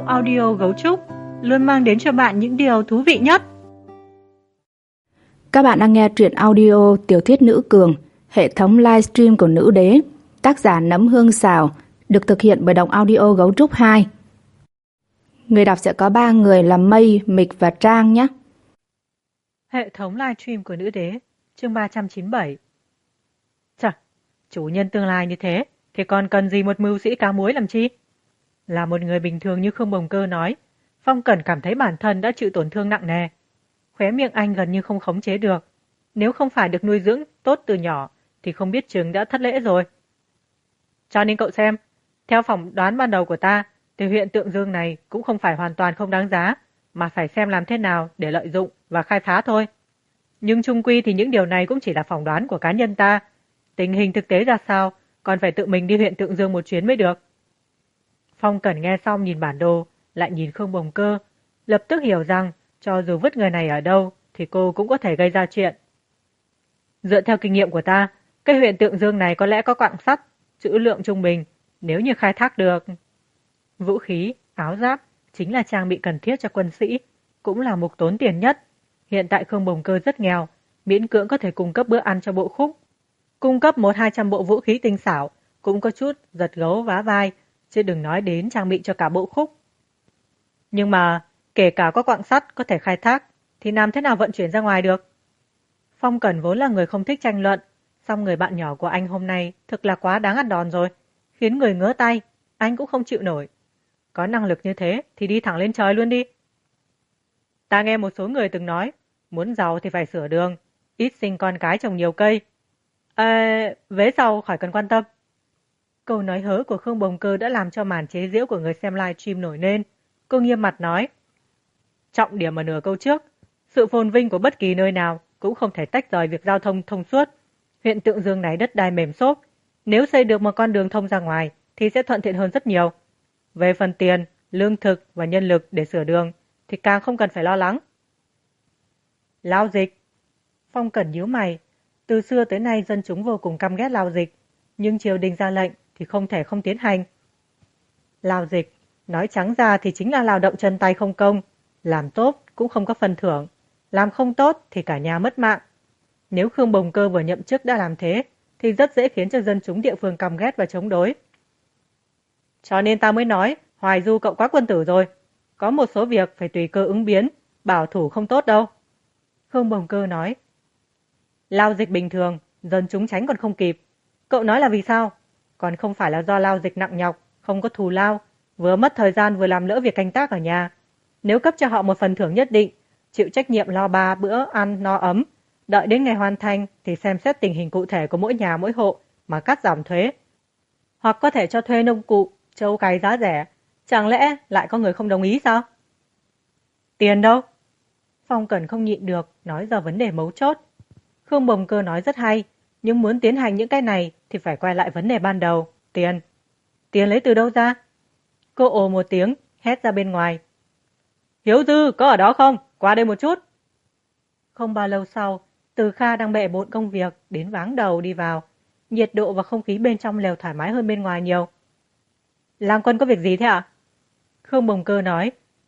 Động Audio Gấu Trúc luôn mang đến cho bạn những điều thú vị nhất. Các bạn đang nghe truyện audio Tiểu thuyết nữ cường, hệ thống livestream của Nữ Đế, tác giả Nấm Hương Xào, được thực hiện bởi Động Audio Gấu Trúc 2. Người đọc sẽ có 3 người là Mây, Mịch và Trang nhé. Hệ thống livestream của Nữ Đế, chương 397. Chà, chủ nhân tương lai như thế thì còn cần gì một mưu sĩ cá muối làm chi? Là một người bình thường như Khương Bồng Cơ nói, Phong Cẩn cảm thấy bản thân đã chịu tổn thương nặng nề. Khóe miệng anh gần như không khống chế được. Nếu không phải được nuôi dưỡng tốt từ nhỏ thì không biết chừng đã thất lễ rồi. Cho nên cậu xem, theo phỏng đoán ban đầu của ta thì huyện Tượng Dương này cũng không phải hoàn toàn không đáng giá, mà phải xem làm thế nào để lợi dụng và khai phá thôi. Nhưng chung quy thì những điều này cũng chỉ là phỏng đoán của cá nhân ta. Tình hình thực tế ra sao còn phải tự mình đi huyện Tượng Dương một chuyến mới được. Phong Cẩn nghe xong nhìn bản đồ, lại nhìn Khương Bồng Cơ, lập tức hiểu rằng cho dù vứt người này ở đâu thì cô cũng có thể gây ra chuyện. Dựa theo kinh nghiệm của ta, cái huyện Tượng Dương này có lẽ có quặng sắt, trữ lượng trung bình, nếu như khai thác được. Vũ khí, áo giáp chính là trang bị cần thiết cho quân sĩ, cũng là mục tốn tiền nhất. Hiện tại Khương Bồng Cơ rất nghèo, miễn cưỡng có thể cung cấp bữa ăn cho bộ khúc. Cung cấp 100-200 bộ vũ khí tinh xảo, cũng có chút giật gấu vá vai, chứ đừng nói đến trang bị cho cả bộ khúc. Nhưng mà, kể cả có quặng sắt có thể khai thác, thì làm thế nào vận chuyển ra ngoài được? Phong Cẩn vốn là người không thích tranh luận, song người bạn nhỏ của anh hôm nay thực là quá đáng ăn đòn rồi, khiến người ngứa tay, anh cũng không chịu nổi. Có năng lực như thế thì đi thẳng lên trời luôn đi. Ta nghe một số người từng nói, muốn giàu thì phải sửa đường, ít sinh con cái trồng nhiều cây. Vế sau khỏi cần quan tâm. Câu nói hớ của Khương Bồng Cơ đã làm cho màn chế giễu của người xem livestream nổi lên. Cô nghiêm mặt nói, trọng điểm ở nửa câu trước, sự phồn vinh của bất kỳ nơi nào cũng không thể tách rời việc giao thông thông suốt. Huyện Tượng Dương này đất đai mềm xốp, nếu xây được một con đường thông ra ngoài thì sẽ thuận tiện hơn rất nhiều. Về phần tiền, lương thực và nhân lực để sửa đường thì càng không cần phải lo lắng. Lao dịch. Phong Cẩn nhíu mày, từ xưa tới nay dân chúng vô cùng căm ghét lao dịch, nhưng triều đình ra lệnh thì không thể không tiến hành. Lao dịch, nói trắng ra thì chính là lao động chân tay không công, làm tốt cũng không có phần thưởng, làm không tốt thì cả nhà mất mạng. Nếu Khương Bồng Cơ vừa nhậm chức đã làm thế, thì rất dễ khiến cho dân chúng địa phương căm ghét và chống đối. Cho nên ta mới nói, Hoài Du cậu quá quân tử rồi. Có một số việc phải tùy cơ ứng biến, bảo thủ không tốt đâu. Khương Bồng Cơ nói, lao dịch bình thường, dân chúng tránh còn không kịp. Cậu nói là vì sao? Còn không phải là do lao dịch nặng nhọc, không có thù lao, vừa mất thời gian vừa làm lỡ việc canh tác ở nhà. Nếu cấp cho họ một phần thưởng nhất định, chịu trách nhiệm lo 3 bữa ăn no ấm, đợi đến ngày hoàn thành thì xem xét tình hình cụ thể của mỗi nhà mỗi hộ mà cắt giảm thuế. Hoặc có thể cho thuê nông cụ, trâu cày giá rẻ. Chẳng lẽ lại có người không đồng ý sao? Tiền đâu? Phong Cẩn không nhịn được, nói ra vấn đề mấu chốt. Khương Bồng Cơ nói rất hay, nhưng muốn tiến hành những cái này thì phải quay lại vấn đề ban đầu, tiền. Tiền lấy từ đâu ra? Cô ồ một tiếng, hét ra bên ngoài. Hiếu Dư, có ở đó không? Qua đây một chút. Không bao lâu sau, Từ Kha đang bệ bộn công việc, đến váng đầu đi vào. Nhiệt độ và không khí bên trong lều thoải mái hơn bên ngoài nhiều. Lang Quân có việc gì thế ạ? Khương Bồng Cơ nói.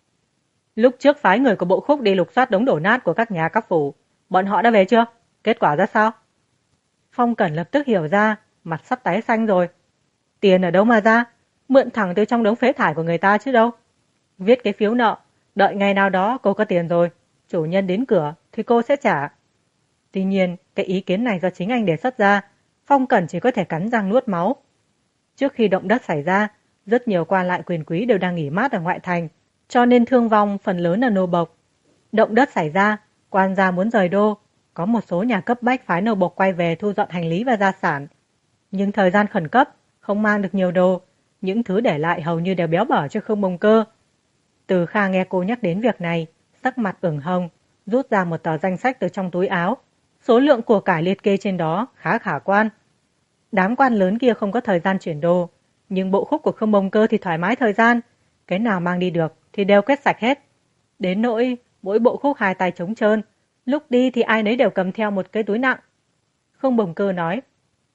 Lúc trước phái người của bộ khúc đi lục soát đống đổ nát của các nhà các phủ. Bọn họ đã về chưa? Kết quả ra sao? Phong Cẩn lập tức hiểu ra, mặt sắp tái xanh rồi. Tiền ở đâu mà ra? Mượn thẳng từ trong đống phế thải của người ta chứ đâu. Viết cái phiếu nợ, đợi ngày nào đó cô có tiền rồi, chủ nhân đến cửa thì cô sẽ trả. Tuy nhiên, cái ý kiến này do chính anh đề xuất ra, Phong Cẩn chỉ có thể cắn răng nuốt máu. Trước khi động đất xảy ra, rất nhiều quan lại quyền quý đều đang nghỉ mát ở ngoại thành, cho nên thương vong phần lớn là nô bộc. Động đất xảy ra, quan gia muốn rời đô, có một số nhà cấp bách phái nô bộc quay về thu dọn hành lý và gia sản. Nhưng thời gian khẩn cấp, không mang được nhiều đồ, những thứ để lại hầu như đều béo bở cho Khương Bồng Cơ. Từ Kha nghe cô nhắc đến việc này, sắc mặt ửng hồng, rút ra một tờ danh sách từ trong túi áo. Số lượng của cải liệt kê trên đó khá khả quan. Đám quan lớn kia không có thời gian chuyển đồ, nhưng bộ khúc của Khương Bồng Cơ thì thoải mái thời gian. Cái nào mang đi được thì đều quét sạch hết. Đến nỗi mỗi bộ khúc 2 tay trống trơn, lúc đi thì ai nấy đều cầm theo một cái túi nặng. Khương Bồng Cơ nói,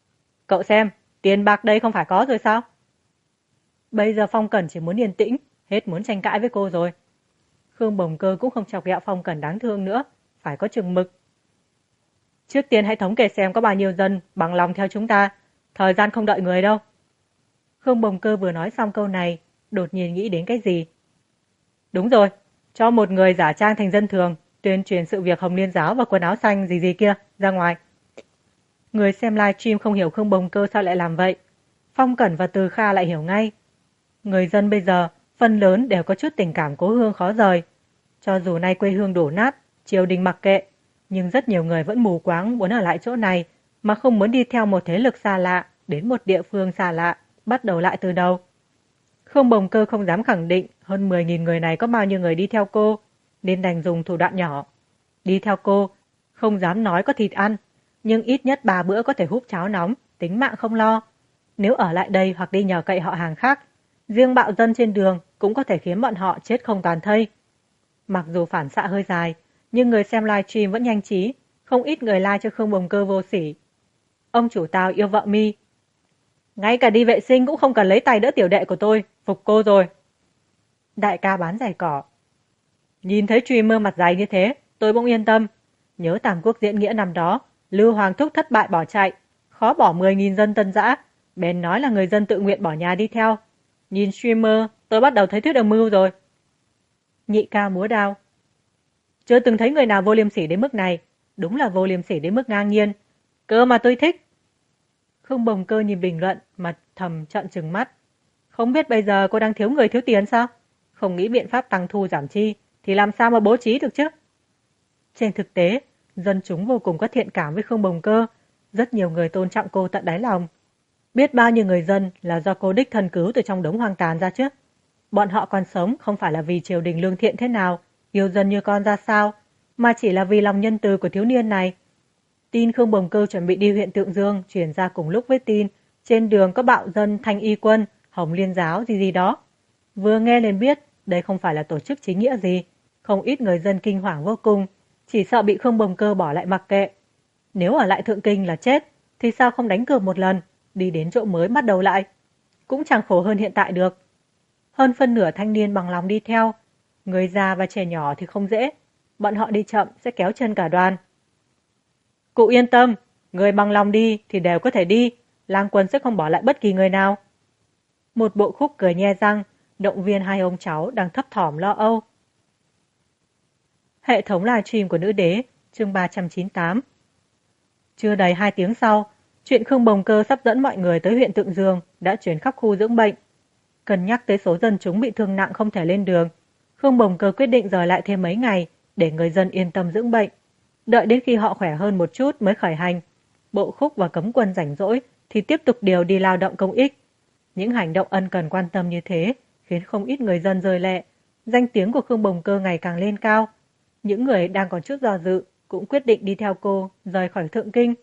cậu xem, tiền bạc đây không phải có rồi sao? Bây giờ Phong Cẩn chỉ muốn yên tĩnh, hết muốn tranh cãi với cô rồi. Khương Bồng Cơ cũng không chọc ghẹo Phong Cẩn đáng thương nữa, phải có chừng mực. Trước tiên hãy thống kê xem có bao nhiêu dân bằng lòng theo chúng ta, thời gian không đợi người đâu. Khương Bồng Cơ vừa nói xong câu này, đột nhiên nghĩ đến cái gì. Đúng rồi, cho một người giả trang thành dân thường, tuyên truyền sự việc Hồng Liên Giáo và quần áo xanh gì gì kia ra ngoài. Người xem livestream không hiểu Khương Bồng Cơ sao lại làm vậy. Phong Cẩn và Từ Kha lại hiểu ngay. Người dân bây giờ, phần lớn đều có chút tình cảm cố hương khó rời. Cho dù nay quê hương đổ nát, triều đình mặc kệ, nhưng rất nhiều người vẫn mù quáng muốn ở lại chỗ này, mà không muốn đi theo một thế lực xa lạ, đến một địa phương xa lạ, bắt đầu lại từ đầu. Khương Bồng Cơ không dám khẳng định hơn 10.000 người này có bao nhiêu người đi theo cô, nên đành dùng thủ đoạn nhỏ. Đi theo cô, không dám nói có thịt ăn, nhưng ít nhất 3 bữa có thể húp cháo nóng, tính mạng không lo. Nếu ở lại đây hoặc đi nhờ cậy họ hàng khác, riêng bạo dân trên đường cũng có thể khiến bọn họ chết không toàn thây. Mặc dù phản xạ hơi dài, nhưng người xem livestream vẫn nhanh trí, không ít người like cho Khương Bồng Cơ vô sỉ. Ông chủ tao yêu vợ mi. Ngay cả đi vệ sinh cũng không cần lấy tay đỡ tiểu đệ của tôi, phục cô rồi. Đại ca bán giày cỏ. Nhìn thấy streamer mặt dày như thế, tôi bỗng yên tâm. Nhớ Tam Quốc diễn nghĩa năm đó, Lưu Hoàng Thúc thất bại bỏ chạy, khó bỏ 10.000 dân Tân Dã, bèn nói là người dân tự nguyện bỏ nhà đi theo. Nhìn streamer, tôi bắt đầu thấy thuyết âm mưu rồi. Nhị ca múa đao. Chưa từng thấy người nào vô liêm sỉ đến mức này, đúng là vô liêm sỉ đến mức ngang nhiên. Cơ mà tôi thích. Khương Bồng Cơ nhìn bình luận mà thầm trợn trừng mắt. Không biết bây giờ cô đang thiếu người thiếu tiền sao? Không nghĩ biện pháp tăng thu giảm chi thì làm sao mà bố trí được chứ? Trên thực tế, dân chúng vô cùng có thiện cảm với Khương Bồng Cơ. Rất nhiều người tôn trọng cô tận đáy lòng. Biết bao nhiêu người dân là do cô đích thân cứu từ trong đống hoang tàn ra chứ. Bọn họ còn sống không phải là vì triều đình lương thiện thế nào, yêu dân như con ra sao, mà chỉ là vì lòng nhân từ của thiếu niên này. Tin Khương Bồng Cơ chuẩn bị đi huyện Tượng Dương truyền ra cùng lúc với tin trên đường có bạo dân Thanh Y Quân, Hồng Liên Giáo gì gì đó. Vừa nghe liền biết đây không phải là tổ chức chính nghĩa gì, không ít người dân kinh hoàng vô cùng, chỉ sợ bị Khương Bồng Cơ bỏ lại mặc kệ. Nếu ở lại Thượng Kinh là chết, thì sao không đánh cược một lần, đi đến chỗ mới bắt đầu lại. Cũng chẳng khổ hơn hiện tại được. Hơn phân nửa thanh niên bằng lòng đi theo, người già và trẻ nhỏ thì không dễ, bọn họ đi chậm sẽ kéo chân cả đoàn. Cụ yên tâm, người bằng lòng đi thì đều có thể đi, lang quân sẽ không bỏ lại bất kỳ người nào. Một bộ khúc cười nhe răng, động viên hai ông cháu đang thấp thỏm lo âu. Hệ thống livestream của Nữ Đế, chương 398. Chưa đầy 2 tiếng sau, chuyện Khương Bồng Cơ sắp dẫn mọi người tới huyện Tượng Dương đã chuyển khắp khu dưỡng bệnh. Cân nhắc tới số dân chúng bị thương nặng không thể lên đường, Khương Bồng Cơ quyết định rời lại thêm mấy ngày để người dân yên tâm dưỡng bệnh. Đợi đến khi họ khỏe hơn một chút mới khởi hành. Bộ khúc và cấm quân rảnh rỗi thì tiếp tục điều đi lao động công ích. Những hành động ân cần quan tâm như thế khiến không ít người dân rơi lệ. Danh tiếng của Khương Bồng Cơ ngày càng lên cao. Những người đang còn chút do dự cũng quyết định đi theo cô rời khỏi Thượng Kinh.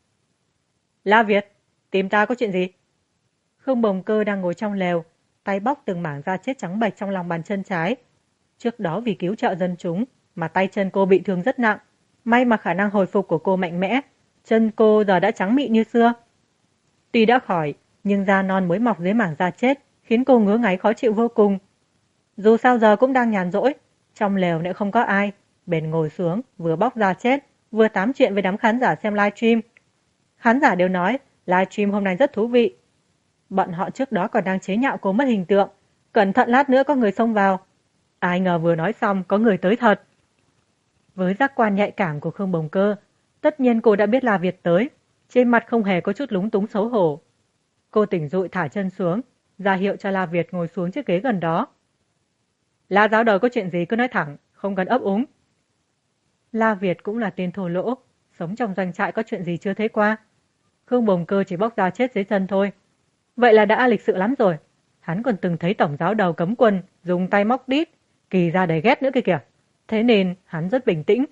La Việt, tìm ta có chuyện gì? Khương Bồng Cơ đang ngồi trong lều, tay bóc từng mảng da chết trắng bệch trong lòng bàn chân trái. Trước đó vì cứu trợ dân chúng mà tay chân cô bị thương rất nặng. May mà khả năng hồi phục của cô mạnh mẽ, chân cô giờ đã trắng mịn như xưa. Tuy đã khỏi, nhưng da non mới mọc dưới mảng da chết khiến cô ngứa ngáy khó chịu vô cùng. Dù sao giờ cũng đang nhàn rỗi, trong lều lại không có ai, bèn ngồi xuống vừa bóc da chết, vừa tám chuyện với đám khán giả xem livestream. Khán giả đều nói livestream hôm nay rất thú vị. Bọn họ trước đó còn đang chế nhạo cô mất hình tượng, cẩn thận lát nữa có người xông vào. Ai ngờ vừa nói xong có người tới thật. Với giác quan nhạy cảm của Khương Bồng Cơ, tất nhiên cô đã biết La Việt tới, trên mặt không hề có chút lúng túng xấu hổ. Cô tỉnh dụi thả chân xuống, ra hiệu cho La Việt ngồi xuống chiếc ghế gần đó. La giáo đời có chuyện gì cứ nói thẳng, không cần ấp úng. La Việt cũng là tên thô lỗ, sống trong doanh trại có chuyện gì chưa thấy qua. Khương Bồng Cơ chỉ bóc ra chết dưới chân thôi. Vậy là đã lịch sự lắm rồi. Hắn còn từng thấy tổng giáo đầu cấm quân dùng tay móc đít, kỳ ra đầy ghét nữa kìa. Thế nên hắn rất bình tĩnh.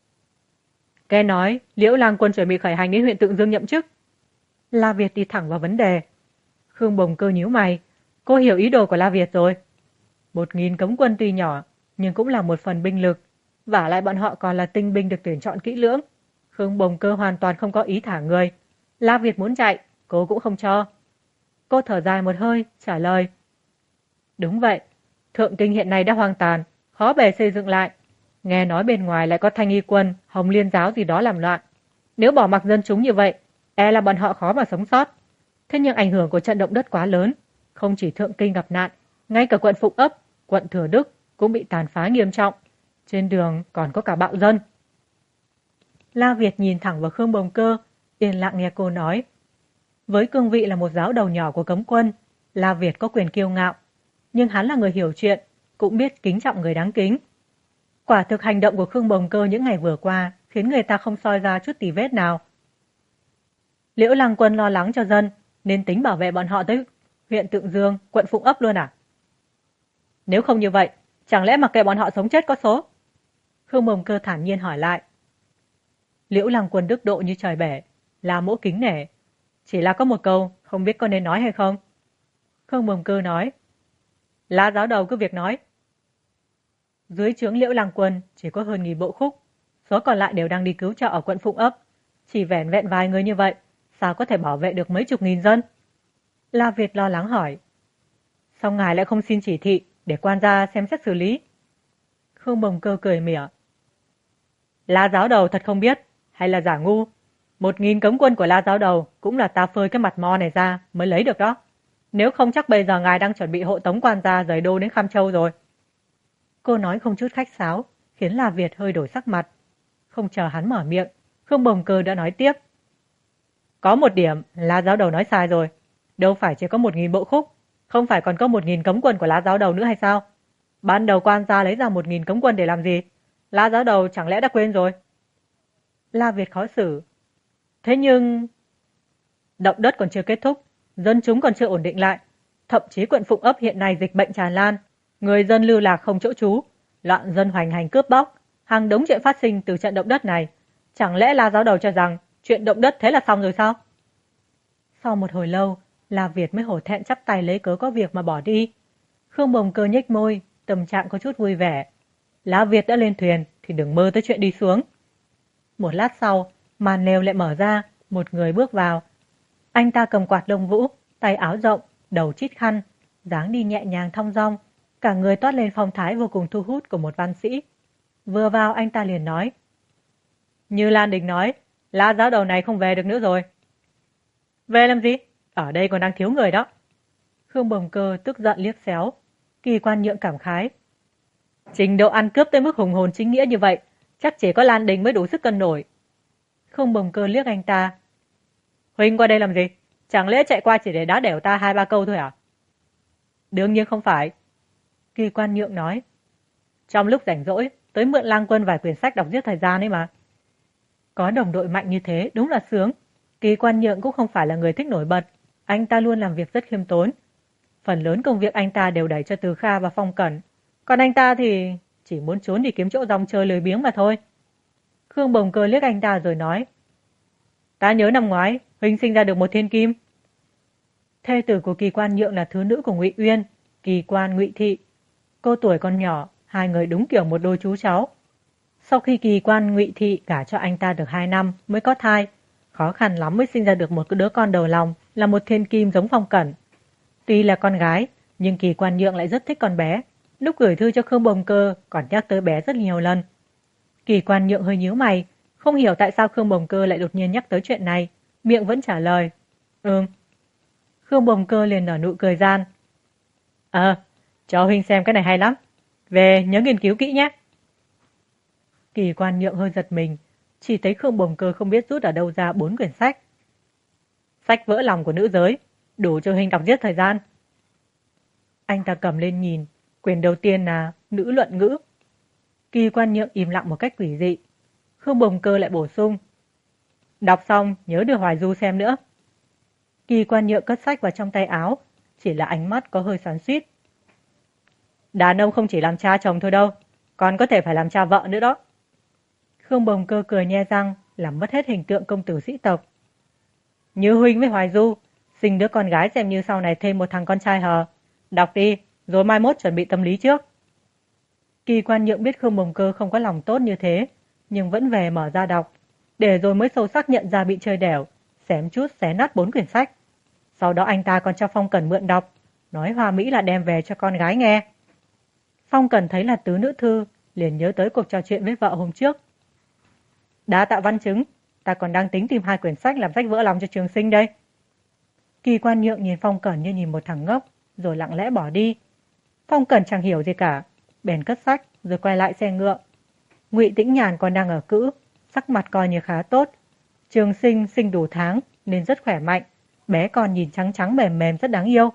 Nghe nói Liễu Lang Quân chuẩn bị khởi hành đến huyện Tượng Dương nhậm chức. La Việt đi thẳng vào vấn đề. Khương Bồng Cơ nhíu mày. Cô hiểu ý đồ của La Việt rồi. 1.000 cấm quân tuy nhỏ, nhưng cũng là một phần binh lực. Vả lại bọn họ còn là tinh binh được tuyển chọn kỹ lưỡng. Khương Bồng Cơ hoàn toàn không có ý thả người. La Việt muốn chạy, cô cũng không cho. Cô thở dài một hơi, trả lời. Đúng vậy. Thượng Kinh hiện nay đã hoang tàn, khó bề xây dựng lại. Nghe nói bên ngoài lại có Thanh Y quân, Hồng Liên giáo gì đó làm loạn. Nếu bỏ mặc dân chúng như vậy, e là bọn họ khó mà sống sót. Thế nhưng ảnh hưởng của trận động đất quá lớn, không chỉ Thượng Kinh gặp nạn, ngay cả quận Phụng Ấp, quận Thừa Đức cũng bị tàn phá nghiêm trọng. Trên đường còn có cả bạo dân. La Việt nhìn thẳng vào Khương Bồng Cơ, yên lặng nghe cô nói. Với cương vị là một giáo đầu nhỏ của cấm quân, La Việt có quyền kiêu ngạo. Nhưng hắn là người hiểu chuyện, cũng biết kính trọng người đáng kính. Quả thực hành động của Khương Bồng Cơ những ngày vừa qua khiến người ta không soi ra chút tì vết nào. Liễu Lăng Quân lo lắng cho dân, nên tính bảo vệ bọn họ tới huyện Tượng Dương, quận Phụng Ấp luôn à? Nếu không như vậy, chẳng lẽ mặc kệ bọn họ sống chết có số? Khương Bồng Cơ thản nhiên hỏi lại. Liễu Lăng Quân đức độ như trời bể, là mỗ kính nể. Chỉ là có một câu, không biết có nên nói hay không? Khương Bồng Cơ nói. La giáo đầu cứ việc nói. Dưới trướng Liễu Lăng Quân chỉ có hơn 1000 bộ khúc, số còn lại đều đang đi cứu trợ ở quận Phụng Ấp. Chỉ vẻn vẹn vài người như vậy, sao có thể bảo vệ được mấy chục nghìn dân? La Việt lo lắng hỏi. Sao ngài lại không xin chỉ thị để quan gia xem xét xử lý? Khương Bồng Cơ cười mỉa. La giáo đầu thật không biết, hay là giả ngu? 1000 cấm quân của La giáo đầu cũng là ta phơi cái mặt mo này ra mới lấy được đó. Nếu không chắc bây giờ ngài đang chuẩn bị hộ tống quan gia rời đô đến Kham Châu rồi. Cô nói không chút khách sáo, khiến La Việt hơi đổi sắc mặt. Không chờ hắn mở miệng, Khương Bồng Cơ đã nói tiếp. Có một điểm, La giáo đầu nói sai rồi. Đâu phải chỉ có 1000 bộ khúc, không phải còn có 1000 cấm quân của La giáo đầu nữa hay sao? Ban đầu quan gia lấy ra 1000 cấm quân để làm gì? La giáo đầu chẳng lẽ đã quên rồi? La Việt khó xử. Thế nhưng... Động đất còn chưa kết thúc, dân chúng còn chưa ổn định lại. Thậm chí quận Phụng Ấp hiện nay dịch bệnh tràn lan, người dân lưu lạc không chỗ trú, loạn dân hoành hành cướp bóc, hàng đống chuyện phát sinh từ trận động đất này. Chẳng lẽ La giáo đầu cho rằng chuyện động đất thế là xong rồi sao? Sau một hồi lâu, La Việt mới hổ thẹn chắp tay lấy cớ có việc mà bỏ đi. Khương Bồng Cơ nhếch môi, tâm trạng có chút vui vẻ. La Việt đã lên thuyền thì đừng mơ tới chuyện đi xuống. Một lát sau, màn lều lại mở ra, một người bước vào. Anh ta cầm quạt lông vũ, tay áo rộng, đầu chít khăn, dáng đi nhẹ nhàng thong dong, cả người toát lên phong thái vô cùng thu hút của một văn sĩ. Vừa vào anh ta liền nói. Như Lan Đình nói, La giáo đầu này không về được nữa rồi. Về làm gì? Ở đây còn đang thiếu người đó. Khương Bồng Cơ tức giận liếc xéo. Kỳ Quan Nhượng cảm khái. Trình độ ăn cướp tới mức hùng hồn chính nghĩa như vậy, chắc chỉ có Lan Đình mới đủ sức cân nổi. Khương Bồng Cơ liếc anh ta. Huynh qua đây làm gì? Chẳng lẽ chạy qua chỉ để đá đểu ta 2-3 câu thôi à? Đương nhiên không phải. Kỳ Quan Nhượng nói. Trong lúc rảnh rỗi, tới mượn Lang Quân vài quyển sách đọc giết thời gian ấy mà. Có đồng đội mạnh như thế đúng là sướng. Kỳ Quan Nhượng cũng không phải là người thích nổi bật. Anh ta luôn làm việc rất khiêm tốn. Phần lớn công việc anh ta đều đẩy cho Từ Kha và Phong Cẩn. Còn anh ta thì chỉ muốn trốn đi kiếm chỗ rong chơi lười biếng mà thôi. Khương Bồng Cơ liếc anh ta rồi nói. Ta nhớ năm ngoái, Huynh sinh ra được một thiên kim. Thê tử của Kỳ Quan Nhượng là thứ nữ của Ngụy Uyên, Kỳ Quan Ngụy Thị. Cô tuổi còn nhỏ, hai người đúng kiểu một đôi chú cháu. Sau khi Kỳ Quan Ngụy Thị gả cho anh ta được 2 năm mới có thai, khó khăn lắm mới sinh ra được một đứa con đầu lòng là một thiên kim giống Phong Cẩn. Tuy là con gái, nhưng Kỳ Quan Nhượng lại rất thích con bé. Lúc gửi thư cho Khương Bồng Cơ còn nhắc tới bé rất nhiều lần. Kỳ Quan Nhượng hơi nhíu mày, không hiểu tại sao Khương Bồng Cơ lại đột nhiên nhắc tới chuyện này, miệng vẫn trả lời. Khương Bồng Cơ liền nở nụ cười gian. Cho Huynh xem cái này hay lắm. Về nhớ nghiên cứu kỹ nhé. Kỳ Quan Nhượng hơi giật mình, chỉ thấy Khương Bồng Cơ không biết rút ở đâu ra 4 quyển sách. Sách vỡ lòng của nữ giới, đủ cho Huynh đọc giết thời gian. Anh ta cầm lên nhìn, quyển đầu tiên là Nữ luận ngữ. Kỳ Quan Nhượng im lặng một cách quỷ dị. Khương Bồng Cơ lại bổ sung. Đọc xong nhớ đưa Hoài Du xem nữa. Kỳ Quan Nhượng cất sách vào trong tay áo, chỉ là ánh mắt có hơi xoắn xuýt. Đàn ông không chỉ làm cha chồng thôi đâu, còn có thể phải làm cha vợ nữa đó. Khương Bồng Cơ cười nhe răng, làm mất hết hình tượng công tử sĩ tộc. Như Huynh với Hoài Du, sinh đứa con gái xem như sau này thêm một thằng con trai hờ. Đọc đi, rồi mai mốt chuẩn bị tâm lý trước. Kỳ Quan Nhượng biết Khương Bồng Cơ không có lòng tốt như thế, nhưng vẫn về mở ra đọc, để rồi mới sâu sắc nhận ra bị chơi đẻo, xém chút xé nát 4 quyển sách. Sau đó anh ta còn cho Phong Cẩn mượn đọc, nói hoa mỹ là đem về cho con gái nghe. Phong Cẩn thấy là tứ nữ thư, liền nhớ tới cuộc trò chuyện với vợ hôm trước. Đã tạo văn chứng, ta còn đang tính tìm 2 quyển sách làm sách vỡ lòng cho Trường Sinh đây. Kỳ Quan Nhượng nhìn Phong Cẩn như nhìn một thằng ngốc, rồi lặng lẽ bỏ đi. Phong Cẩn chẳng hiểu gì cả, bèn cất sách rồi quay lại xe ngựa. Ngụy Tĩnh Nhàn còn đang ở cữ, sắc mặt coi như khá tốt. Trường Sinh sinh đủ tháng nên rất khỏe mạnh, bé con nhìn trắng trắng mềm mềm rất đáng yêu.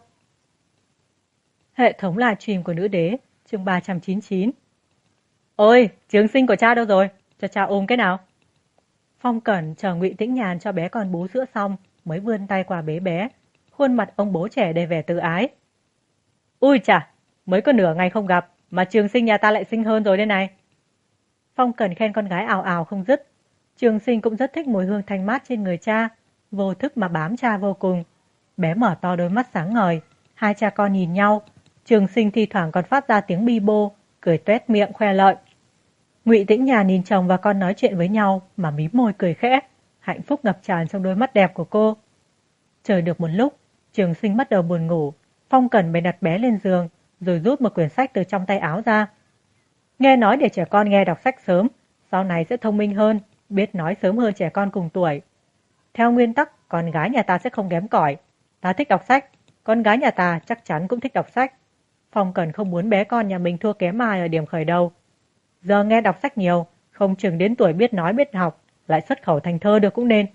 Hệ thống livestream của Nữ Đế, chương 399. Ôi, Trường Sinh của cha đâu rồi? Cho cha ôm cái nào. Phong Cẩn chờ Ngụy Tĩnh Nhàn cho bé con bú sữa xong mới vươn tay qua bế bé, khuôn mặt ông bố trẻ đầy vẻ tự ái. Ui chà, mới có nửa ngày không gặp mà Trường Sinh nhà ta lại xinh hơn rồi đây này. Phong Cẩn khen con gái ào ào không dứt. Trường Sinh cũng rất thích mùi hương thanh mát trên người cha, vô thức mà bám cha vô cùng. Bé mở to đôi mắt sáng ngời, hai cha con nhìn nhau. Trường Sinh thi thoảng còn phát ra tiếng bi bô, cười tuét miệng khoe lợi. Ngụy Tĩnh Nhàn nhìn chồng và con nói chuyện với nhau mà mím môi cười khẽ, hạnh phúc ngập tràn trong đôi mắt đẹp của cô. Chờ được một lúc, Trường Sinh bắt đầu buồn ngủ. Phong Cẩn bèn đặt bé lên giường, rồi rút một quyển sách từ trong tay áo ra. Nghe nói để trẻ con nghe đọc sách sớm, sau này sẽ thông minh hơn, biết nói sớm hơn trẻ con cùng tuổi. Theo nguyên tắc, con gái nhà ta sẽ không kém cỏi. Ta thích đọc sách, con gái nhà ta chắc chắn cũng thích đọc sách. Phong Cẩn không muốn bé con nhà mình thua kém ai ở điểm khởi đầu. Giờ nghe đọc sách nhiều, không chừng đến tuổi biết nói biết học, lại xuất khẩu thành thơ được cũng nên.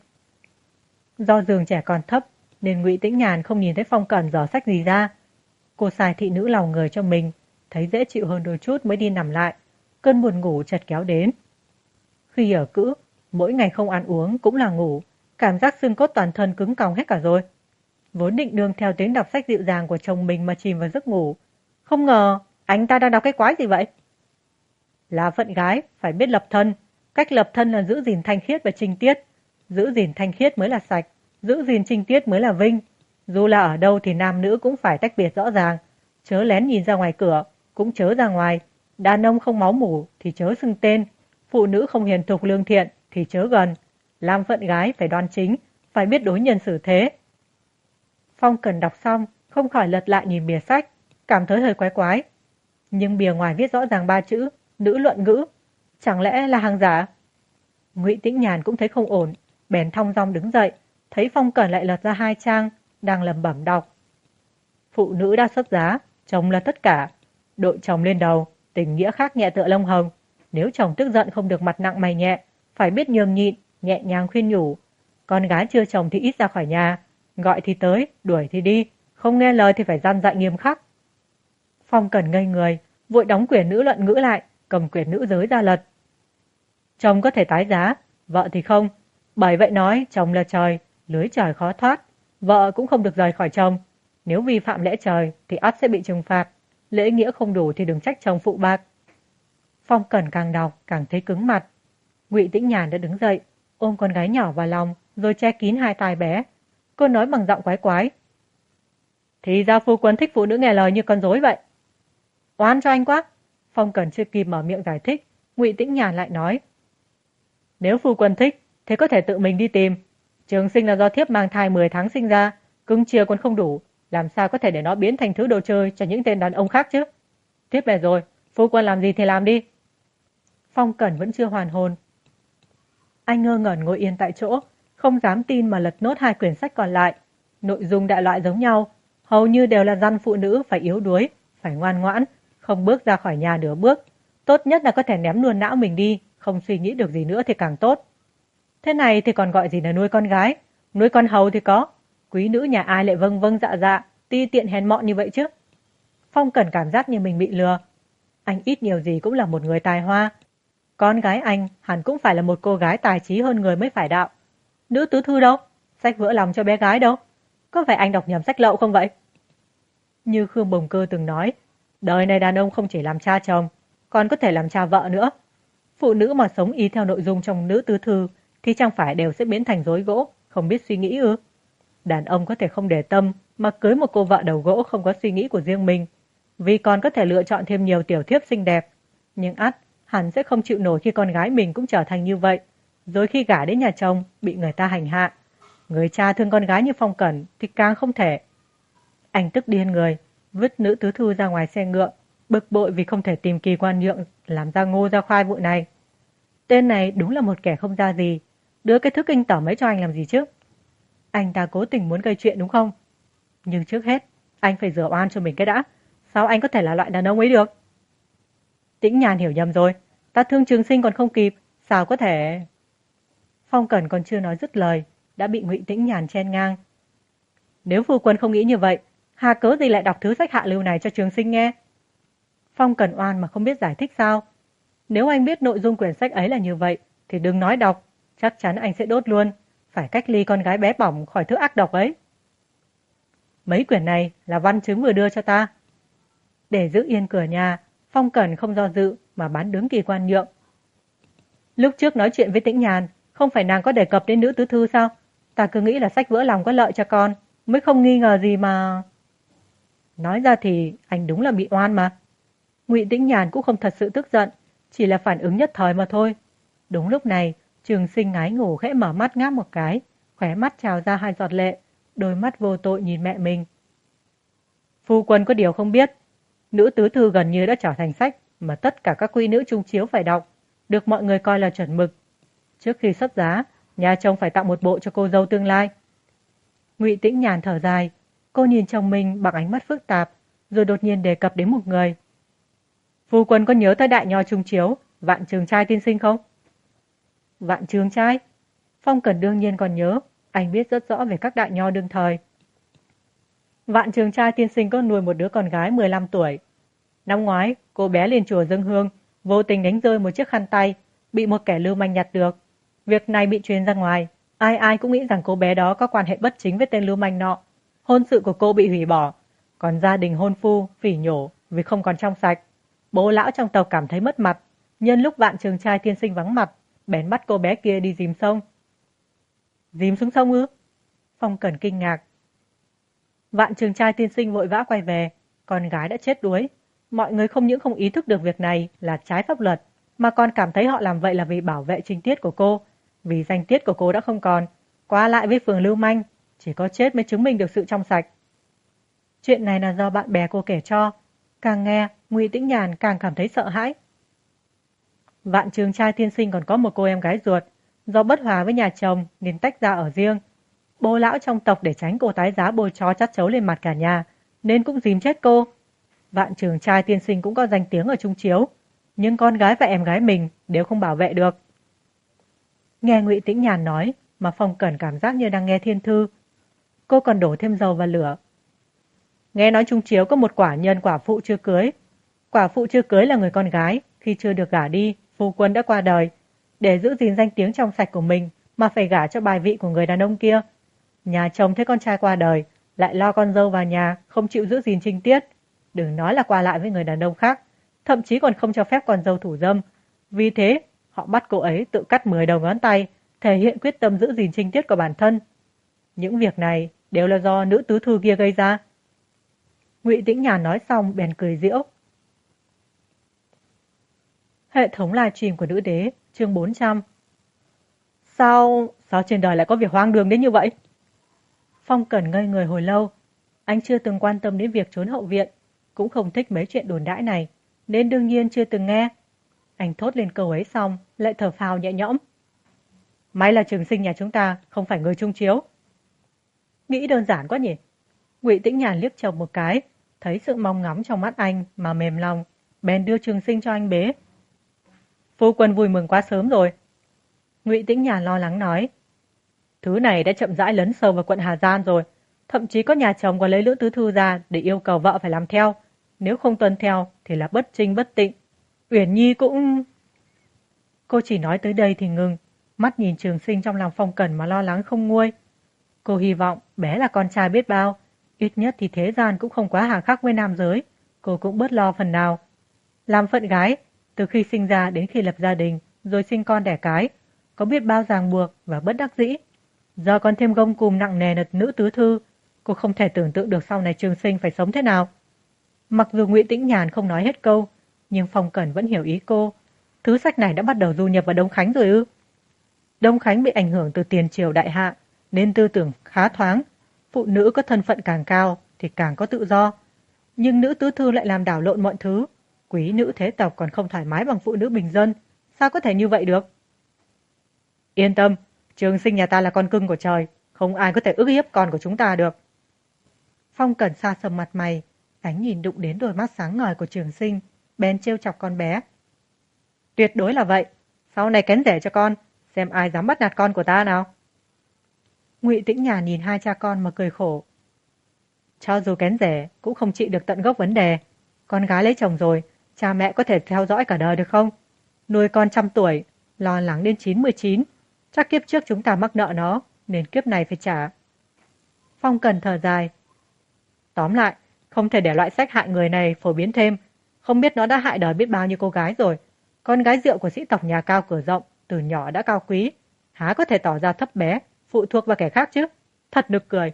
Do giường trẻ còn thấp, nên Ngụy Tĩnh Nhàn không nhìn thấy Phong Cẩn dở sách gì ra. Cô xài thị nữ lòng người cho mình, thấy dễ chịu hơn đôi chút mới đi nằm lại. Cơn buồn ngủ chợt kéo đến. Khi ở cữ, mỗi ngày không ăn uống cũng là ngủ, cảm giác xương cốt toàn thân cứng còng hết cả rồi. Vốn định nương theo tiếng đọc sách dịu dàng của chồng mình mà chìm vào giấc ngủ. Không ngờ, anh ta đang đọc cái quái gì vậy? Là phận gái, phải biết lập thân. Cách lập thân là giữ gìn thanh khiết và trinh tiết. Giữ gìn thanh khiết mới là sạch, giữ gìn trinh tiết mới là vinh. Dù là ở đâu thì nam nữ cũng phải tách biệt rõ ràng. Chớ lén nhìn ra ngoài cửa, cũng chớ ra ngoài. Đàn ông không máu mủ thì chớ xưng tên. Phụ nữ không hiền thục lương thiện thì chớ gần. Làm phận gái phải đoan chính, phải biết đối nhân xử thế. Phong Cẩn đọc xong, không khỏi lật lại nhìn bìa sách, cảm thấy hơi quái quái. Nhưng bìa ngoài viết rõ ràng 3 chữ, nữ luận ngữ. Chẳng lẽ là hàng giả? Ngụy Tĩnh Nhàn cũng thấy không ổn, bèn thong dong đứng dậy, thấy Phong Cẩn lại lật ra 2 trang, đang lẩm bẩm đọc. Phụ nữ đã xuất giá, chồng là tất cả. Đội chồng lên đầu, tình nghĩa khác nhẹ tựa lông hồng. Nếu chồng tức giận không được mặt nặng mày nhẹ, phải biết nhường nhịn, nhẹ nhàng khuyên nhủ. Con gái chưa chồng thì ít ra khỏi nhà, gọi thì tới, đuổi thì đi, không nghe lời thì phải răn dạy nghiêm khắc. Phong Cẩn ngây người, vội đóng quyển nữ luận ngữ lại, cầm quyển nữ giới ra lật. Chồng có thể tái giá, vợ thì không. Bởi vậy nói chồng là trời, lưới trời khó thoát. Vợ cũng không được rời khỏi chồng. Nếu vi phạm lẽ trời thì ắt sẽ bị trừng phạt. Lễ nghĩa không đủ thì đừng trách chồng phụ bạc. Phong Cẩn càng đọc càng thấy cứng mặt. Ngụy Tĩnh Nhàn đã đứng dậy, ôm con gái nhỏ vào lòng, rồi che kín 2 tai bé. Cô nói bằng giọng quái quái. Thì ra phu quân thích phụ nữ nghe lời như con rối vậy. Oan cho anh quá. Phong Cẩn chưa kịp mở miệng giải thích, Ngụy Tĩnh Nhàn lại nói. Nếu phu quân thích, thế có thể tự mình đi tìm. Trường Sinh là do thiếp mang thai 10 tháng sinh ra, cưng chiều còn không đủ, làm sao có thể để nó biến thành thứ đồ chơi cho những tên đàn ông khác chứ? Thiếp về rồi, phu quân làm gì thì làm đi. Phong Cẩn vẫn chưa hoàn hồn. Anh ngơ ngẩn ngồi yên tại chỗ, không dám tin mà lật nốt 2 quyển sách còn lại. Nội dung đại loại giống nhau, hầu như đều là dặn phụ nữ phải yếu đuối, phải ngoan ngoãn, không bước ra khỏi nhà nửa bước. Tốt nhất là có thể ném luôn não mình đi, không suy nghĩ được gì nữa thì càng tốt. Thế này thì còn gọi gì là nuôi con gái, nuôi con hầu thì có. Quý nữ nhà ai lại vâng vâng dạ dạ, ti tiện hèn mọn như vậy chứ? Phong Cẩn cảm giác như mình bị lừa. Anh ít nhiều gì cũng là một người tài hoa. Con gái anh hẳn cũng phải là một cô gái tài trí hơn người mới phải đạo. Nữ tứ thư đâu? Sách vỡ lòng cho bé gái đâu? Có phải anh đọc nhầm sách lậu không vậy? Như Khương Bồng Cơ từng nói, đời này đàn ông không chỉ làm cha chồng, còn có thể làm cha vợ nữa. Phụ nữ mà sống y theo nội dung trong nữ tứ thư thì chẳng phải đều sẽ biến thành rối gỗ, không biết suy nghĩ ư? Đàn ông có thể không để tâm mà cưới một cô vợ đầu gỗ không có suy nghĩ của riêng mình, vì còn có thể lựa chọn thêm nhiều tiểu thiếp xinh đẹp. Nhưng ắt, hẳn sẽ không chịu nổi khi con gái mình cũng trở thành như vậy, rồi khi gả đến nhà chồng bị người ta hành hạ. Người cha thương con gái như Phong Cẩn thì càng không thể. Anh tức điên người, vứt nữ tứ thư ra ngoài xe ngựa, bực bội vì không thể tìm Kỳ Quan Nhượng làm ra ngô ra khoai vụ này. Tên này đúng là một kẻ không ra gì, đưa cái thứ kinh tởm ấy cho anh làm gì chứ? Anh ta cố tình muốn gây chuyện đúng không? Nhưng trước hết, anh phải rửa oan cho mình cái đã. Sao anh có thể là loại đàn ông ấy được? Tĩnh Nhàn hiểu nhầm rồi, ta thương Trường Sinh còn không kịp, sao có thể... Phong Cẩn còn chưa nói dứt lời, đã bị Ngụy Tĩnh Nhàn chen ngang. Nếu phu quân không nghĩ như vậy, hà cớ gì lại đọc thứ sách hạ lưu này cho Trường Sinh nghe? Phong Cẩn oan mà không biết giải thích sao? Nếu anh biết nội dung quyển sách ấy là như vậy, thì đừng nói đọc, chắc chắn anh sẽ đốt luôn, phải cách ly con gái bé bỏng khỏi thứ ác độc ấy. Mấy quyển này là văn chứng vừa đưa cho ta. Để giữ yên cửa nhà, Phong Cẩn không do dự mà bán đứng Kỳ Quan Nhượng. Lúc trước nói chuyện với Tĩnh Nhàn, không phải nàng có đề cập đến nữ tứ thư sao? Ta cứ nghĩ là sách vỡ lòng có lợi cho con, mới không nghi ngờ gì mà... Nói ra thì anh đúng là bị oan mà. Ngụy Tĩnh Nhàn cũng không thật sự tức giận, chỉ là phản ứng nhất thời mà thôi. Đúng lúc này, Trường Sinh ngái ngủ khẽ mở mắt ngáp một cái, khóe mắt trào ra 2 giọt lệ, đôi mắt vô tội nhìn mẹ mình. Phu quân có điều không biết, nữ tứ thư gần như đã trở thành sách mà tất cả các quý nữ trung chiếu phải đọc, được mọi người coi là chuẩn mực. Trước khi xuất giá, nhà chồng phải tặng một bộ cho cô dâu tương lai. Ngụy Tĩnh Nhàn thở dài, cô nhìn chồng mình bằng ánh mắt phức tạp, rồi đột nhiên đề cập đến một người. Phu quân có nhớ tới đại nho trung chiếu, Vạn Trường Trai tiên sinh không? Vạn Trường Trai? Phong Cẩn đương nhiên còn nhớ, anh biết rất rõ về các đại nho đương thời. Vạn Trường Trai tiên sinh có nuôi một đứa con gái 15 tuổi. Năm ngoái, cô bé lên chùa dâng hương, vô tình đánh rơi một chiếc khăn tay, bị một kẻ lưu manh nhặt được. Việc này bị truyền ra ngoài, ai ai cũng nghĩ rằng cô bé đó có quan hệ bất chính với tên lưu manh nọ. Hôn sự của cô bị hủy bỏ, còn gia đình hôn phu phỉ nhổ vì không còn trong sạch. Bố lão trong tộc cảm thấy mất mặt, nhân lúc Vạn Trường Trai tiên sinh vắng mặt, bèn bắt cô bé kia đi dìm sông. Dìm xuống sông ư? Phong Cẩn kinh ngạc. Vạn Trường Trai tiên sinh vội vã quay về, con gái đã chết đuối. Mọi người không những không ý thức được việc này là trái pháp luật, mà còn cảm thấy họ làm vậy là vì bảo vệ chính tiết của cô. Vì danh tiết của cô đã không còn, qua lại với phường lưu manh, chỉ có chết mới chứng minh được sự trong sạch. Chuyện này là do bạn bè cô kể cho. Càng nghe, Ngụy Tĩnh Nhàn càng cảm thấy sợ hãi. Vạn Trường Trai tiên sinh còn có một cô em gái ruột, do bất hòa với nhà chồng nên tách ra ở riêng. Bố lão trong tộc để tránh cô tái giá bôi tro chát chấu lên mặt cả nhà, nên cũng dìm chết cô. Vạn Trường Trai tiên sinh cũng có danh tiếng ở Trung Chiếu, nhưng con gái và em gái mình đều không bảo vệ được. Nghe Ngụy Tĩnh Nhàn nói mà Phong Cẩn cảm giác như đang nghe thiên thư. Cô còn đổ thêm dầu vào lửa. Nghe nói Trung Chiếu có một quả nhân quả phụ chưa cưới. Quả phụ chưa cưới là người con gái, khi chưa được gả đi, phu quân đã qua đời. Để giữ gìn danh tiếng trong sạch của mình mà phải gả cho bài vị của người đàn ông kia. Nhà chồng thấy con trai qua đời, lại lo con dâu vào nhà, không chịu giữ gìn trinh tiết. Đừng nói là qua lại với người đàn ông khác, thậm chí còn không cho phép con dâu thủ dâm. Vì thế, họ bắt cô ấy tự cắt 10 đầu ngón tay, thể hiện quyết tâm giữ gìn trinh tiết của bản thân. Những việc này đều là do nữ tứ thư kia gây ra. Ngụy Tĩnh Nhàn nói xong bèn cười giễu. Hệ thống livestream của Nữ Đế, chương 400. Sao trên đời lại có việc hoang đường đến như vậy? Phong Cẩn ngây người hồi lâu. Anh chưa từng quan tâm đến việc trốn hậu viện, cũng không thích mấy chuyện đồn đãi này, nên đương nhiên chưa từng nghe. Anh thốt lên câu ấy xong, lại thở phào nhẹ nhõm. May là Trường Sinh nhà chúng ta không phải người Trung Chiếu. Nghĩ đơn giản quá nhỉ? Ngụy Tĩnh Nhàn liếc chồng một cái, thấy sự mong ngóng trong mắt anh mà mềm lòng, bèn đưa Trường Sinh cho anh bế. Phu quân vui mừng quá sớm rồi. Ngụy Tĩnh Nhàn lo lắng nói. Thứ này đã chậm rãi lấn sâu vào quận Hà Giang rồi, thậm chí có nhà chồng còn lấy Lữ Tứ Thư ra để yêu cầu vợ phải làm theo, nếu không tuân theo thì là bất trinh bất tịnh. Uyển Nhi cũng... Cô chỉ nói tới đây thì ngừng, mắt nhìn Trường Sinh trong lòng Phong Cẩn mà lo lắng không nguôi. Cô hy vọng bé là con trai biết bao, ít nhất thì thế gian cũng không quá hà khắc với nam giới, cô cũng bớt lo phần nào. Làm phận gái, từ khi sinh ra đến khi lập gia đình, rồi sinh con đẻ cái, có biết bao ràng buộc và bất đắc dĩ. Giờ còn thêm gông cùm nặng nề là nữ tứ thư, cô không thể tưởng tượng được sau này Trường Sinh phải sống thế nào. Mặc dù Ngụy Tĩnh Nhàn không nói hết câu, nhưng Phong Cẩn vẫn hiểu ý cô. Thứ sách này đã bắt đầu du nhập vào Đông Khánh rồi ư? Đông Khánh bị ảnh hưởng từ tiền triều đại hạ, nên tư tưởng khá thoáng. Phụ nữ có thân phận càng cao thì càng có tự do. Nhưng nữ tứ thư lại làm đảo lộn mọi thứ, Quý nữ thế tộc còn không thoải mái bằng phụ nữ bình dân, sao có thể như vậy được? Yên tâm, Trường Sinh nhà ta là con cưng của trời, không ai có thể ức hiếp con của chúng ta được. Phong Cẩn xa sầm mặt mày, ánh nhìn đụng đến đôi mắt sáng ngời của Trường Sinh, bèn trêu chọc con bé. Tuyệt đối là vậy, sau này kén rể cho con, xem ai dám bắt nạt con của ta nào. Ngụy Tĩnh Nhàn nhìn hai cha con mà cười khổ. Cho dù kén rể cũng không trị được tận gốc vấn đề. Con gái lấy chồng rồi, cha mẹ có thể theo dõi cả đời được không? Nuôi con 100 tuổi, lo lắng đến 99, chắc kiếp trước chúng ta mắc nợ nó, nên kiếp này phải trả. Phong Cần thở dài. Tóm lại, không thể để loại sách hại người này phổ biến thêm, không biết nó đã hại đời biết bao nhiêu cô gái rồi. Con gái rượu của sĩ tộc nhà cao cửa rộng, từ nhỏ đã cao quý, há có thể tỏ ra thấp bé, phụ thuộc vào kẻ khác chứ? Thật nực cười.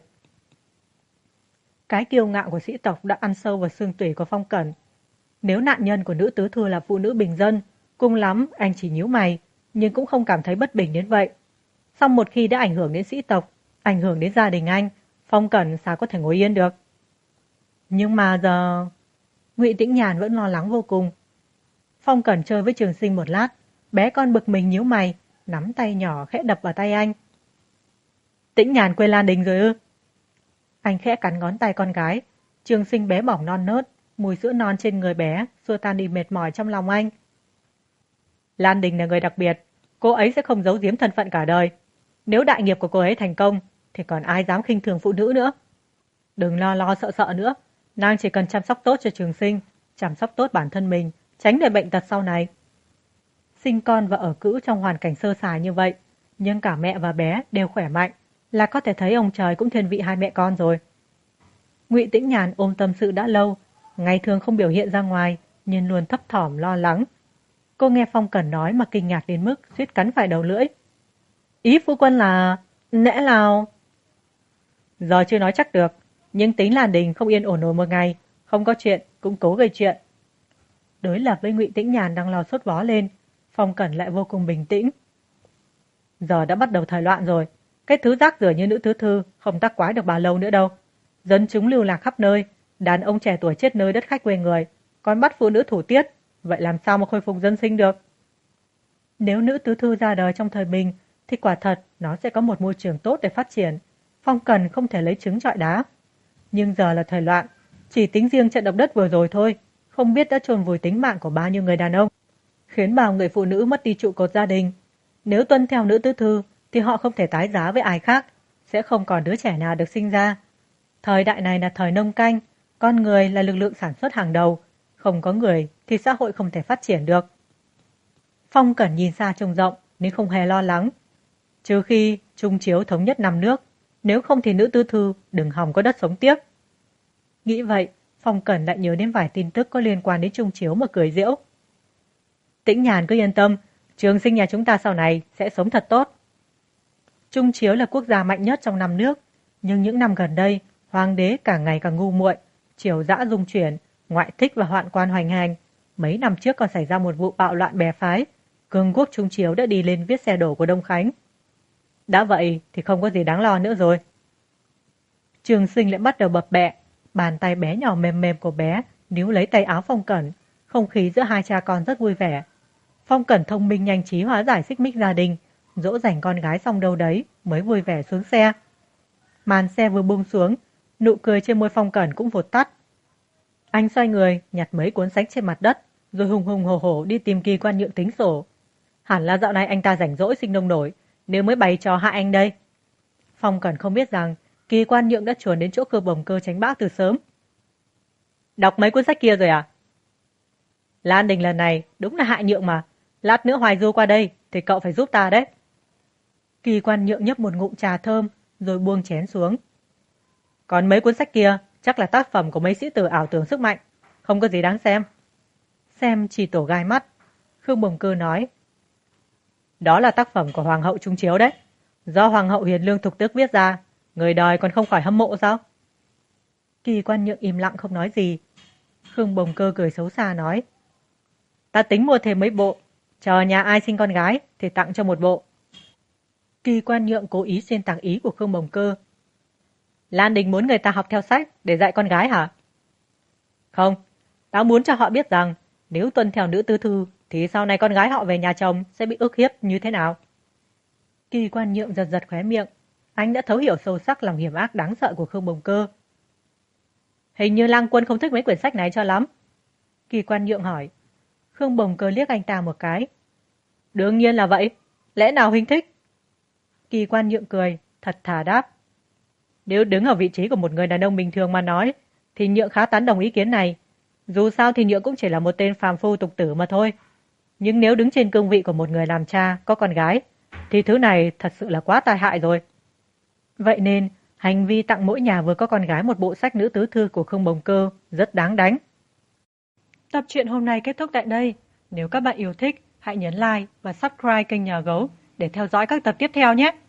Cái kiêu ngạo của sĩ tộc đã ăn sâu vào xương tủy của Phong Cẩn. Nếu nạn nhân của nữ tứ thư là phụ nữ bình dân, cùng lắm anh chỉ nhíu mày, nhưng cũng không cảm thấy bất bình đến vậy. Song một khi đã ảnh hưởng đến sĩ tộc, ảnh hưởng đến gia đình anh, Phong Cẩn sao có thể ngồi yên được? Nhưng mà giờ... Ngụy Tĩnh Nhàn vẫn lo lắng vô cùng. Phong Cẩn chơi với Trường Sinh một lát, bé con bực mình nhíu mày, nắm tay nhỏ khẽ đập vào tay anh. Tĩnh Nhàn quên Lan Đình rồi ư? Anh khẽ cắn ngón tay con gái, Trường Sinh bé bỏng non nớt, mùi sữa non trên người bé xua tan đi mệt mỏi trong lòng anh. Lan Đình là người đặc biệt, cô ấy sẽ không giấu giếm thân phận cả đời. Nếu đại nghiệp của cô ấy thành công, thì còn ai dám khinh thường phụ nữ nữa. Đừng lo sợ sợ nữa, nàng chỉ cần chăm sóc tốt cho Trường Sinh, chăm sóc tốt bản thân mình, tránh để bệnh tật sau này. Sinh con và ở cữ trong hoàn cảnh sơ sài như vậy, nhưng cả mẹ và bé đều khỏe mạnh, là có thể thấy ông trời cũng thiên vị hai mẹ con rồi. Ngụy Tĩnh Nhàn ôm tâm sự đã lâu, ngày thường không biểu hiện ra ngoài, nhưng luôn thấp thỏm lo lắng. Cô nghe Phong Cẩn nói mà kinh ngạc đến mức suýt cắn phải đầu lưỡi. Ý phu quân là... lẽ nào... Giờ chưa nói chắc được, nhưng tính Lan Đình không yên ổn nổi một ngày, không có chuyện cũng cố gây chuyện. Đối lập với Ngụy Tĩnh Nhàn đang lo sốt vó lên, Phong Cẩn lại vô cùng bình tĩnh. Giờ đã bắt đầu thời loạn rồi, cái thứ rác rưởi như nữ thứ thư không tác quái được bao lâu nữa đâu. Dân chúng lưu lạc khắp nơi, đàn ông trẻ tuổi chết nơi đất khách quê người, còn bắt phụ nữ thủ tiết, vậy làm sao mà khôi phục dân sinh được? Nếu nữ tứ thư ra đời trong thời bình, thì quả thật nó sẽ có một môi trường tốt để phát triển. Phong Cần không thể lấy trứng trọi đá. Nhưng giờ là thời loạn, chỉ tính riêng trận động đất vừa rồi thôi, không biết đã chôn vùi tính mạng của bao nhiêu người đàn ông, khiến bao người phụ nữ mất đi trụ cột gia đình. Nếu tuân theo nữ tứ thư, thì họ không thể tái giá với ai khác, sẽ không còn đứa trẻ nào được sinh ra. Thời đại này là thời nông canh, con người là lực lượng sản xuất hàng đầu, không có người thì xã hội không thể phát triển được. Phong Cẩn nhìn xa trông rộng nên không hề lo lắng. Trừ khi Trung Chiếu thống nhất 5 nước, nếu không thì nữ tứ thư đừng hòng có đất sống tiếp. Nghĩ vậy, Phong Cẩn lại nhớ đến vài tin tức có liên quan đến Trung Chiếu mà cười giễu. Tĩnh Nhàn cứ yên tâm, Trường Sinh nhà chúng ta sau này sẽ sống thật tốt. Trung Chiếu là quốc gia mạnh nhất trong 5 nước, nhưng những năm gần đây, hoàng đế càng ngày càng ngu muội, triều dã dung chuyển, ngoại thích và hoạn quan hoành hành. Mấy năm trước còn xảy ra một vụ bạo loạn bè phái, cường quốc Trung Chiếu đã đi lên viết xe đổ của Đông Khánh. Đã vậy thì không có gì đáng lo nữa rồi. Trường Sinh lại bắt đầu bập bẹ, bàn tay bé nhỏ mềm mềm của bé níu lấy tay áo Phong Cẩn, không khí giữa hai cha con rất vui vẻ. Phong Cẩn thông minh nhanh trí hóa giải xích mích gia đình, dỗ dành con gái xong đâu đấy mới vui vẻ xuống xe. Màn xe vừa buông xuống, nụ cười trên môi Phong Cẩn cũng vụt tắt. Anh xoay người, nhặt mấy cuốn sách trên mặt đất, rồi hùng hùng hổ hổ đi tìm Kỳ Quan Nhượng tính sổ. Hẳn là dạo này anh ta rảnh rỗi sinh nông nổi, nếu mới bày trò hại anh đây. Phong Cẩn không biết rằng Kỳ Quan Nhượng đã chuồn đến chỗ Cơ Bồng Cơ tránh bão từ sớm. Đọc mấy cuốn sách kia rồi à? Lan Đình lần này đúng là hại Nhượng mà. Lát nữa Hoài Du qua đây thì cậu phải giúp ta đấy. Kỳ Quan Nhượng nhấp một ngụm trà thơm rồi buông chén xuống. Còn mấy cuốn sách kia chắc là tác phẩm của mấy sĩ tử ảo tưởng sức mạnh, không có gì đáng xem. Xem chỉ tổ gai mắt. Khương Bồng Cơ nói. Đó là tác phẩm của Hoàng hậu Trung Chiếu đấy. Do Hoàng hậu Hiền Lương Thục Tước viết ra, người đời còn không khỏi hâm mộ sao? Kỳ Quan Nhượng im lặng không nói gì. Khương Bồng Cơ cười xấu xa nói. Ta tính mua thêm mấy bộ, chờ nhà ai sinh con gái thì tặng cho một bộ. Kỳ Quan Nhượng cố ý xuyên tạc ý của Khương Bồng Cơ. Lan Đình muốn người ta học theo sách để dạy con gái hả? Không, tao muốn cho họ biết rằng Nếu tuân theo nữ tứ thư, thì sau này con gái họ về nhà chồng sẽ bị ức hiếp như thế nào? Kỳ Quan Nhượng giật giật khóe miệng. Anh đã thấu hiểu sâu sắc lòng hiểm ác đáng sợ của Khương Bồng Cơ. Hình như Lang Quân không thích mấy quyển sách này cho lắm. Kỳ Quan Nhượng hỏi. Khương Bồng Cơ liếc anh ta một cái. Đương nhiên là vậy. Lẽ nào huynh thích? Kỳ Quan Nhượng cười, thật thà đáp. Nếu đứng ở vị trí của một người đàn ông bình thường mà nói, thì Nhượng khá tán đồng ý kiến này. Dù sao thì Nhượng cũng chỉ là một tên phàm phu tục tử mà thôi. Nhưng nếu đứng trên cương vị của một người làm cha, có con gái, thì thứ này thật sự là quá tai hại rồi. Vậy nên, hành vi tặng mỗi nhà vừa có con gái một bộ sách nữ tứ thư của Khương Bồng Cơ rất đáng đánh. Tập truyện hôm nay kết thúc tại đây. Nếu các bạn yêu thích, hãy nhấn like và subscribe kênh Nhà Gấu để theo dõi các tập tiếp theo nhé.